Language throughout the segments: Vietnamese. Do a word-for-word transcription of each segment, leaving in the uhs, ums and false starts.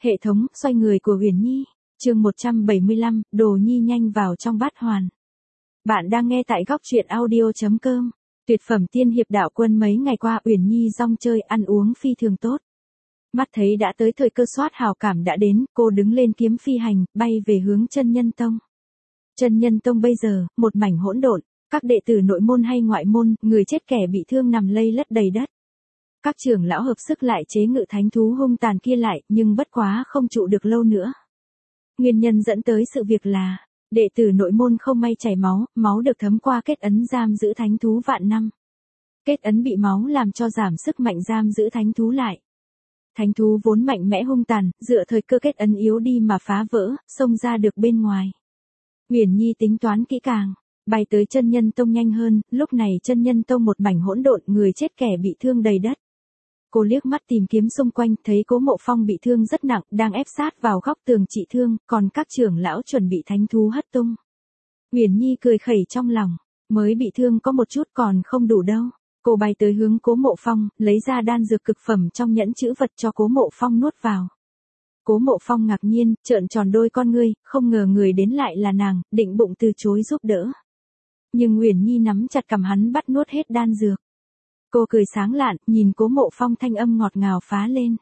Hệ thống xoay người của Uyển Nhi, chương một trăm bảy mươi lăm, đồ nhi nhanh vào trong bát hoàn. Bạn đang nghe tại góc truyện audio chấm com. Tuyệt phẩm tiên hiệp đạo quân mấy ngày qua Uyển Nhi rong chơi ăn uống phi thường tốt. Mắt thấy đã tới thời cơ soát hào cảm đã đến, cô đứng lên kiếm phi hành, bay về hướng Chân Nhân Tông. Chân Nhân Tông bây giờ, một mảnh hỗn độn, các đệ tử nội môn hay ngoại môn, người chết kẻ bị thương nằm lây lất đầy đất. Các trưởng lão hợp sức lại chế ngự thánh thú hung tàn kia lại, nhưng bất quá không trụ được lâu nữa. Nguyên nhân dẫn tới sự việc là, đệ tử nội môn không may chảy máu, máu được thấm qua kết ấn giam giữ thánh thú vạn năm. Kết ấn bị máu làm cho giảm sức mạnh giam giữ thánh thú lại. Thánh thú vốn mạnh mẽ hung tàn, dựa thời cơ kết ấn yếu đi mà phá vỡ, xông ra được bên ngoài. Uyển Nhi tính toán kỹ càng, bay tới Chân Nhân Tông nhanh hơn, lúc này Chân Nhân Tông một mảnh hỗn độn, người chết kẻ bị thương đầy đất. Cô liếc mắt tìm kiếm xung quanh, thấy Cố Mộ Phong bị thương rất nặng, đang ép sát vào góc tường trị thương, còn các trưởng lão chuẩn bị thánh thú hất tung. Uyển Nhi cười khẩy trong lòng, mới bị thương có một chút còn không đủ đâu. Cô bay tới hướng Cố Mộ Phong, lấy ra đan dược cực phẩm trong nhẫn chữ vật cho Cố Mộ Phong nuốt vào. Cố Mộ Phong ngạc nhiên, trợn tròn đôi con ngươi, không ngờ người đến lại là nàng, định bụng từ chối giúp đỡ. Nhưng Uyển Nhi nắm chặt cầm hắn bắt nuốt hết đan dược. Cô cười sáng lạn, nhìn Cố Mộ Phong thanh âm ngọt ngào phá lên.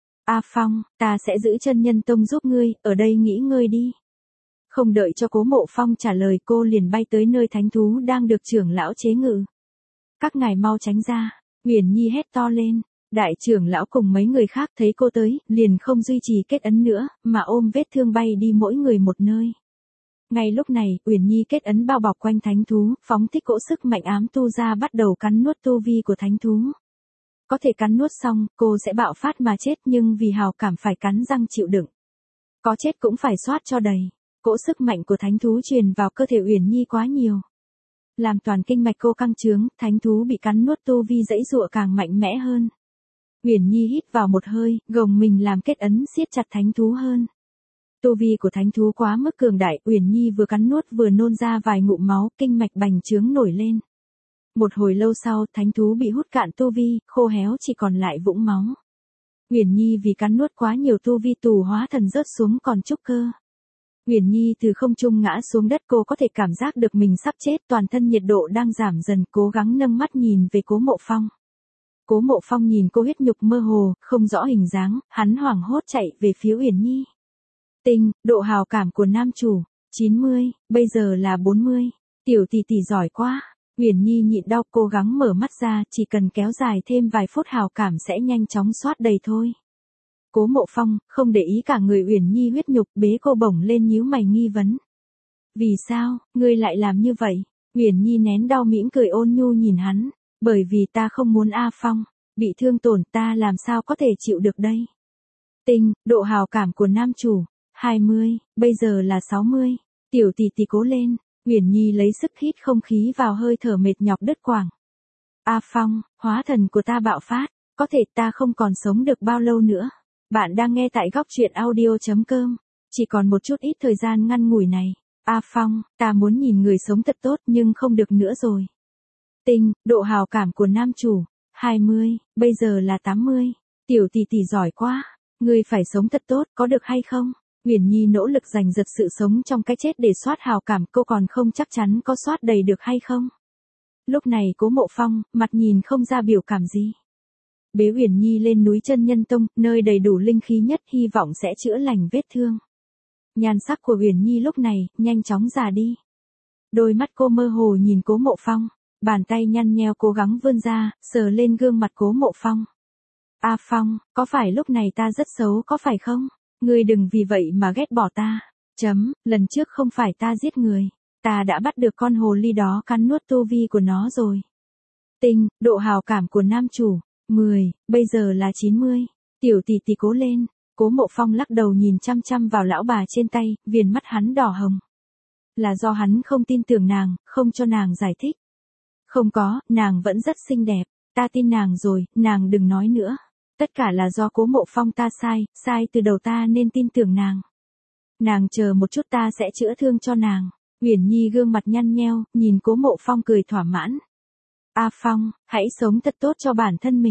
A Phong, ta sẽ giữ Chân Nhân Tông giúp ngươi, ở đây nghỉ ngơi đi. Không đợi cho Cố Mộ Phong trả lời, cô liền bay tới nơi thánh thú đang được trưởng lão chế ngự. Các ngài mau tránh ra, Uyển Nhi hét to lên. Đại trưởng lão cùng mấy người khác thấy cô tới, liền không duy trì kết ấn nữa, mà ôm vết thương bay đi mỗi người một nơi. Ngay lúc này, Uyển Nhi kết ấn bao bọc quanh thánh thú, phóng thích cỗ sức mạnh ám tu ra bắt đầu cắn nuốt tu vi của thánh thú. Có thể cắn nuốt xong, cô sẽ bạo phát mà chết, nhưng vì hào cảm phải cắn răng chịu đựng. Có chết cũng phải soát cho đầy. Cỗ sức mạnh của thánh thú truyền vào cơ thể Uyển Nhi quá nhiều. Làm toàn kinh mạch cô căng trướng, thánh thú bị cắn nuốt tu vi dãy dụa càng mạnh mẽ hơn. Uyển Nhi hít vào một hơi, gồng mình làm kết ấn siết chặt thánh thú hơn. Tu vi của thánh thú quá mức cường đại, Uyển Nhi vừa cắn nuốt vừa nôn ra vài ngụm máu, kinh mạch bành trướng nổi lên. Một hồi lâu sau, thánh thú bị hút cạn tu vi, khô héo chỉ còn lại vũng máu. Uyển Nhi vì cắn nuốt quá nhiều tu vi tù hóa thần rớt xuống còn trúc cơ. Uyển Nhi từ không trung ngã xuống đất, cô có thể cảm giác được mình sắp chết, toàn thân nhiệt độ đang giảm dần, cố gắng nâng mắt nhìn về Cố Mộ Phong. Cố Mộ Phong nhìn cô huyết nhục mơ hồ, không rõ hình dáng, hắn hoảng hốt chạy về phía Uyển Nhi. Tinh, độ hào cảm của nam chủ, chín mươi, bây giờ là bốn mươi, tiểu tỷ tỷ giỏi quá. Uyển Nhi nhịn đau cố gắng mở mắt ra, chỉ cần kéo dài thêm vài phút hào cảm sẽ nhanh chóng soát đầy thôi. Cố Mộ Phong, không để ý cả người Uyển Nhi huyết nhục, bế cô bổng lên nhíu mày nghi vấn. Vì sao, ngươi lại làm như vậy? Uyển Nhi nén đau mỉm cười ôn nhu nhìn hắn, bởi vì ta không muốn A Phong bị thương tổn, ta làm sao có thể chịu được đây. Tinh, độ hào cảm của nam chủ, hai mươi, bây giờ là sáu mươi, tiểu tỷ tỷ cố lên. Uyển Nhi lấy sức hít không khí vào, hơi thở mệt nhọc đứt quãng. A Phong, hóa thần của ta bạo phát, có thể ta không còn sống được bao lâu nữa. Bạn đang nghe tại góc truyện audio chấm com. Chỉ còn một chút ít thời gian ngắn ngủi này. A Phong, ta muốn nhìn người sống thật tốt nhưng không được nữa rồi. Tinh, độ hào cảm của nam chủ, hai mươi, bây giờ là tám mươi. Tiểu tỷ tỷ giỏi quá, ngươi phải sống thật tốt, có được hay không? Uyển Nhi nỗ lực giành giật sự sống trong cái chết để soát hào cảm, cô còn không chắc chắn có soát đầy được hay không. Lúc này Cố Mộ Phong, mặt nhìn không ra biểu cảm gì. Bế Uyển Nhi lên núi Chân Nhân Tông, nơi đầy đủ linh khí nhất, hy vọng sẽ chữa lành vết thương. Nhan sắc của Uyển Nhi lúc này, nhanh chóng già đi. Đôi mắt cô mơ hồ nhìn Cố Mộ Phong, bàn tay nhăn nheo cố gắng vươn ra, sờ lên gương mặt Cố Mộ Phong. A Phong, có phải lúc này ta rất xấu có phải không? Ngươi đừng vì vậy mà ghét bỏ ta. Chấm, lần trước không phải ta giết người, ta đã bắt được con hồ ly đó cắn nuốt tu vi của nó rồi. Tinh, độ hào cảm của nam chủ, mười, bây giờ là chín mươi. Tiểu tỷ tỷ cố lên. Cố Mộ Phong lắc đầu nhìn chăm chăm vào lão bà trên tay, viền mắt hắn đỏ hồng. Là do hắn không tin tưởng nàng, không cho nàng giải thích. Không có, nàng vẫn rất xinh đẹp, ta tin nàng rồi, nàng đừng nói nữa. Tất cả là do Cố Mộ Phong ta sai, sai từ đầu, ta nên tin tưởng nàng. Nàng chờ một chút, ta sẽ chữa thương cho nàng. Uyển Nhi gương mặt nhăn nheo, nhìn Cố Mộ Phong cười thỏa mãn. A Phong, hãy sống thật tốt cho bản thân mình.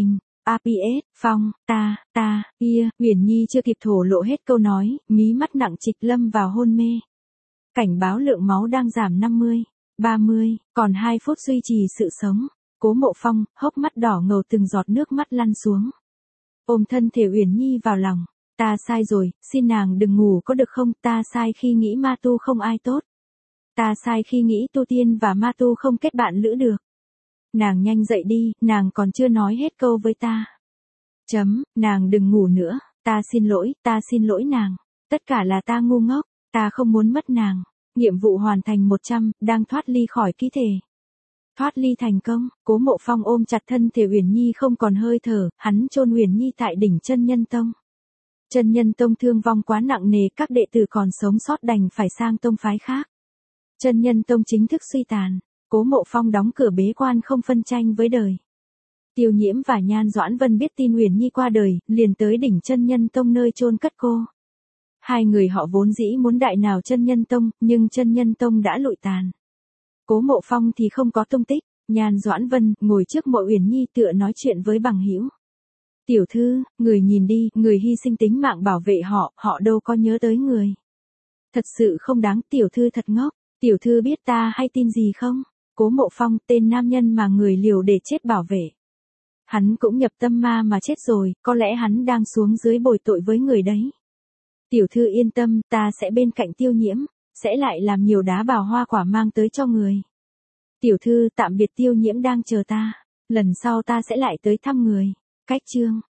a pê ét, Phong, ta, ta, kia, Uyển Nhi chưa kịp thổ lộ hết câu nói, mí mắt nặng trịch lâm vào hôn mê. Cảnh báo lượng máu đang giảm năm mươi, ba mươi, còn hai phút duy trì sự sống. Cố Mộ Phong, hốc mắt đỏ ngầu từng giọt nước mắt lăn xuống. Ôm thân thể Uyển Nhi vào lòng, ta sai rồi, xin nàng đừng ngủ có được không, ta sai khi nghĩ ma tu không ai tốt. Ta sai khi nghĩ tu tiên và ma tu không kết bạn lữ được. Nàng nhanh dậy đi, nàng còn chưa nói hết câu với ta. Chấm, nàng đừng ngủ nữa, ta xin lỗi, ta xin lỗi nàng. Tất cả là ta ngu ngốc, ta không muốn mất nàng. Nhiệm vụ hoàn thành một trăm, đang thoát ly khỏi ký thể. Thoát ly thành công, Cố Mộ Phong ôm chặt thân thể Uyển Nhi không còn hơi thở, hắn chôn Uyển Nhi tại đỉnh Chân Nhân Tông. Chân Nhân Tông thương vong quá nặng nề, các đệ tử còn sống sót đành phải sang tông phái khác. Chân Nhân Tông chính thức suy tàn, Cố Mộ Phong đóng cửa bế quan không phân tranh với đời. Tiêu Nhiễm và Nhan Doãn Vân biết tin Uyển Nhi qua đời, liền tới đỉnh Chân Nhân Tông nơi chôn cất cô. Hai người họ vốn dĩ muốn đại nào Chân Nhân Tông, nhưng Chân Nhân Tông đã lụi tàn. Cố Mộ Phong thì không có tung tích, Nhan Doãn Vân ngồi trước Mộ Uyển Nhi tựa nói chuyện với bằng hữu. Tiểu thư, người nhìn đi, người hy sinh tính mạng bảo vệ họ, họ đâu có nhớ tới người. Thật sự không đáng, tiểu thư thật ngốc, tiểu thư biết ta hay tin gì không? Cố Mộ Phong, tên nam nhân mà người liều để chết bảo vệ. Hắn cũng nhập tâm ma mà chết rồi, có lẽ hắn đang xuống dưới bồi tội với người đấy. Tiểu thư yên tâm, ta sẽ bên cạnh Tiêu Nhiễm, sẽ lại làm nhiều đá bào hoa quả mang tới cho người. Tiểu thư tạm biệt, Tiêu Nhiễm đang chờ ta, lần sau ta sẽ lại tới thăm người. Cách chương